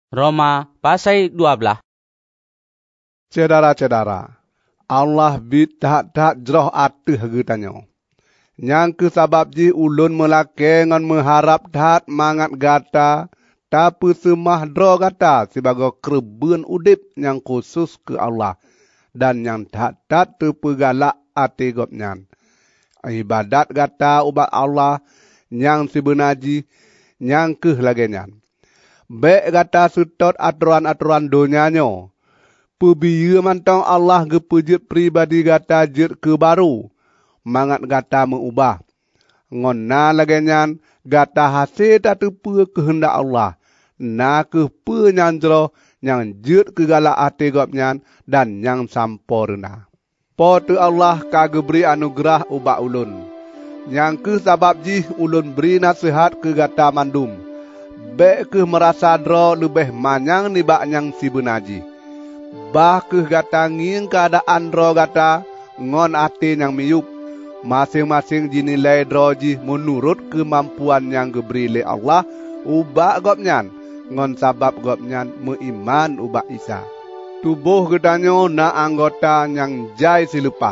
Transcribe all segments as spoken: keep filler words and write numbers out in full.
Roma pasal dua belas. Cedara-cedara, Allah bit tak-tak jroh atih getanyo. Yang ke sabab ji ulun melake ngan mengharap dat mangat gata, tapi semah dro gata sebagai kerben udip yang khusus ke Allah dan yang tak-tak terpegalak ati gopnyan. Ibadat gata ubat Allah yang sebenaji yang ke lagenyan. Baik gata sutot aturan-aturan donyanyo. Pebiya mantang Allah gepejit pribadi gata jit ke baru. Mangat gata mengubah. Ngona lagenyan gata hasil tak terpe kehendak Allah. Na ke penyanjro yang jit ke galak hati gopnyan dan yang sampurna. Pote Allah kageberi anugerah ubak ulun. Yang ke sabab jih ulun beri nasihat ke gata mandum. Bek ke merasa dro lebih manyang nibak yang si benaji. Bah ke gata nging keadaan dro gata ngon ati yang miyup. Masing-masing dinilai dro jih menurut kemampuan yang diberi oleh Allah ubak gopnyan. Ngon sabab gopnyan meiman ubak Isa. Tubuh getanyo na anggota yang jai silupah.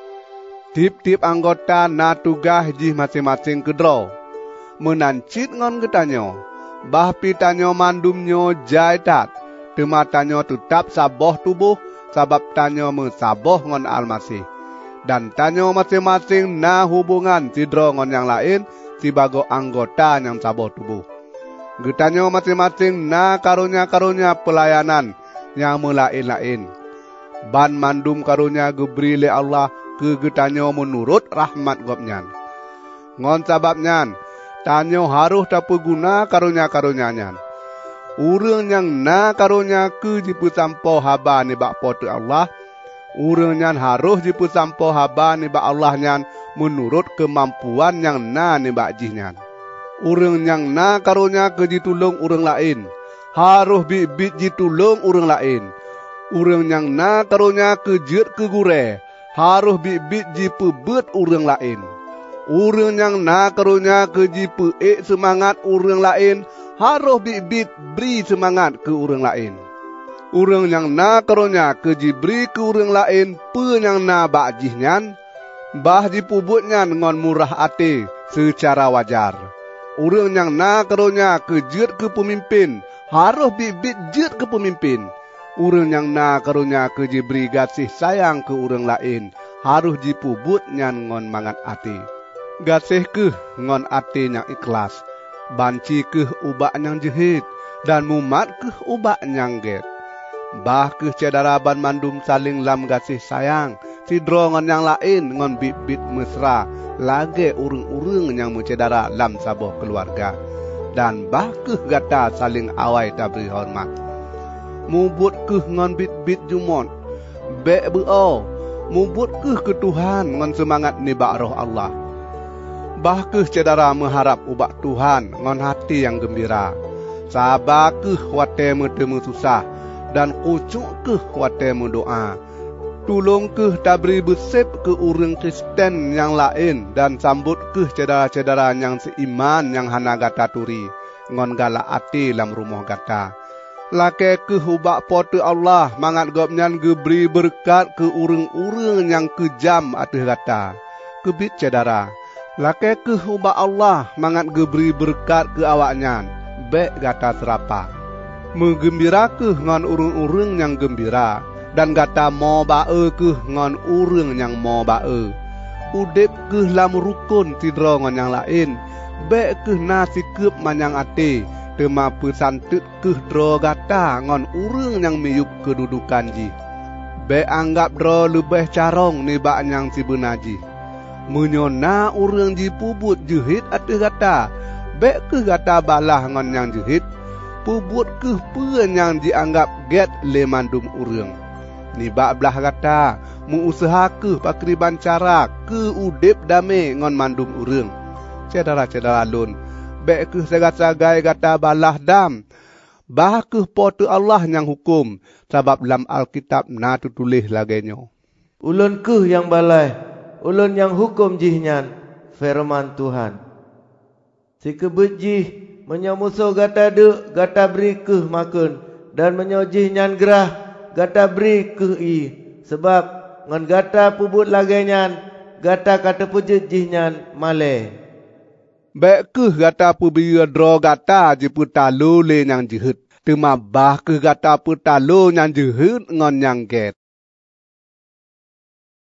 Tip-tip anggota na tugas jih masing-masing kedro. Menancit ngon getanyo. Bah pitanyo mandumnyo jai tat. Tematanyo tetap saboh tubuh sabab tanyo mensaboh ngon Almasih. Dan tanyo masing-masing na hubungan sidro ngon yang lain sebagai anggota yang saboh tubuh. Getanyo masing-masing na karunia-karunia pelayanan yang melain-lain. Ban mandum karunia geberi le Allah ke getanyo menurut rahmat gopnyan. Ngon sababnyan, tanyo harus tapeguna karunia-karunianyan. Urang yang na karunia ke jipu sampo haba ni bak pote Allah. Urang nyan harus jipu sampo haba ni bak Allah nyan menurut kemampuan yang na ni bak jihnyan. Urang yang na karunia ke ditulung urang lain. Harus bit-bit ditulung urang lain. Urang yang na karunia ke jit ke gure. Harus bit-bit jipu bet urang lain. Urang yang na karunia ke jipu ek semangat urang lain. Harus bit-bit beri semangat ke urang lain. Urang yang na karunia ke jiberi ke urang lain pe yang na bak jihnyan. Bah jipubutnyan ngon murah hati secara wajar. Urang yang na karunia ke jit ke pemimpin. Harus bit-bit jit ke pemimpin. Urang yang na karunia ke jiberi gasih sayang ke urang lain. Harus jipubutnyan ngon mangat hati. Gasih ke ngon hati yang ikhlas. Banci ke ubak yang jehit dan mumat ke ubak yang get. Bah ke cedara ban mandum saling lam gasih sayang. Sidro ngon yang lain ngon bit-bit mesra. Lagi urung-urung yang mencedara lam saboh keluarga. Dan bah ke gata saling awai tak beri hormat. Mubut ke ngon bit-bit jumon. Bek be'o. Mubut ke ke Tuhan ngon semangat nibak roh Allah. Bah ke cedara mengharap ubak Tuhan ngon hati yang gembira. Sabar ke wate metemu susah dan kucuk ke wate mendoa. Tulung ke tabri besep ke urang Kristen yang lain dan sambut ke cedara-cedara yang seiman yang hana gata turi ngon galak ati lam rumah gata. Lake ke ubak pote Allah mangat gopnyan geberi berkat ke urang-urang yang kejam atih gata. Kebit cedara. Lake ke ubak Allah mangat geberi berkat ke awaknyan. Bek gata serapa. Menggembira ke ngan urang-urang yang gembira. Dan gata mo bae ke ngan urang yang mo bae. Udip ke lam rukun sidro ngan yang lain. Bek ke nasi kep manyang ate. Tema pesantut ke dro gata ngan urang yang miyup kedudukan ji. Bek anggap dro lebih carong nibak yang si benaji. Menyona urang ji pubut jehit atih gata. Bek ke gata balah ngan yang jehit. Pubut ke pen yang dianggap get le mandum urang. Nibak belah gata. Mengusaha ke pakriban cara ke udip dame ngon mandum urang. Cedara-cedara lun. Bek ke sagai-sagai gata balah dam. Bah ke pote Allah yang hukum. Sebab dalam Alkitab na tutulis lagenyo. Ulun ke yang balai. Ulun yang hukum jihnyan firman Tuhan. Si kebejih menyamusuh gata dek, gata beri ke makan. dan menyojih nyan gerah gata beri ke i sebab ngan gata pubut lagi nyan gata kata pujit jih nyan male. Baik ke gata pubia dro gata je putalo le nyang jehut. Tema bah ke gata putalo nyang jehut ngon nyang get.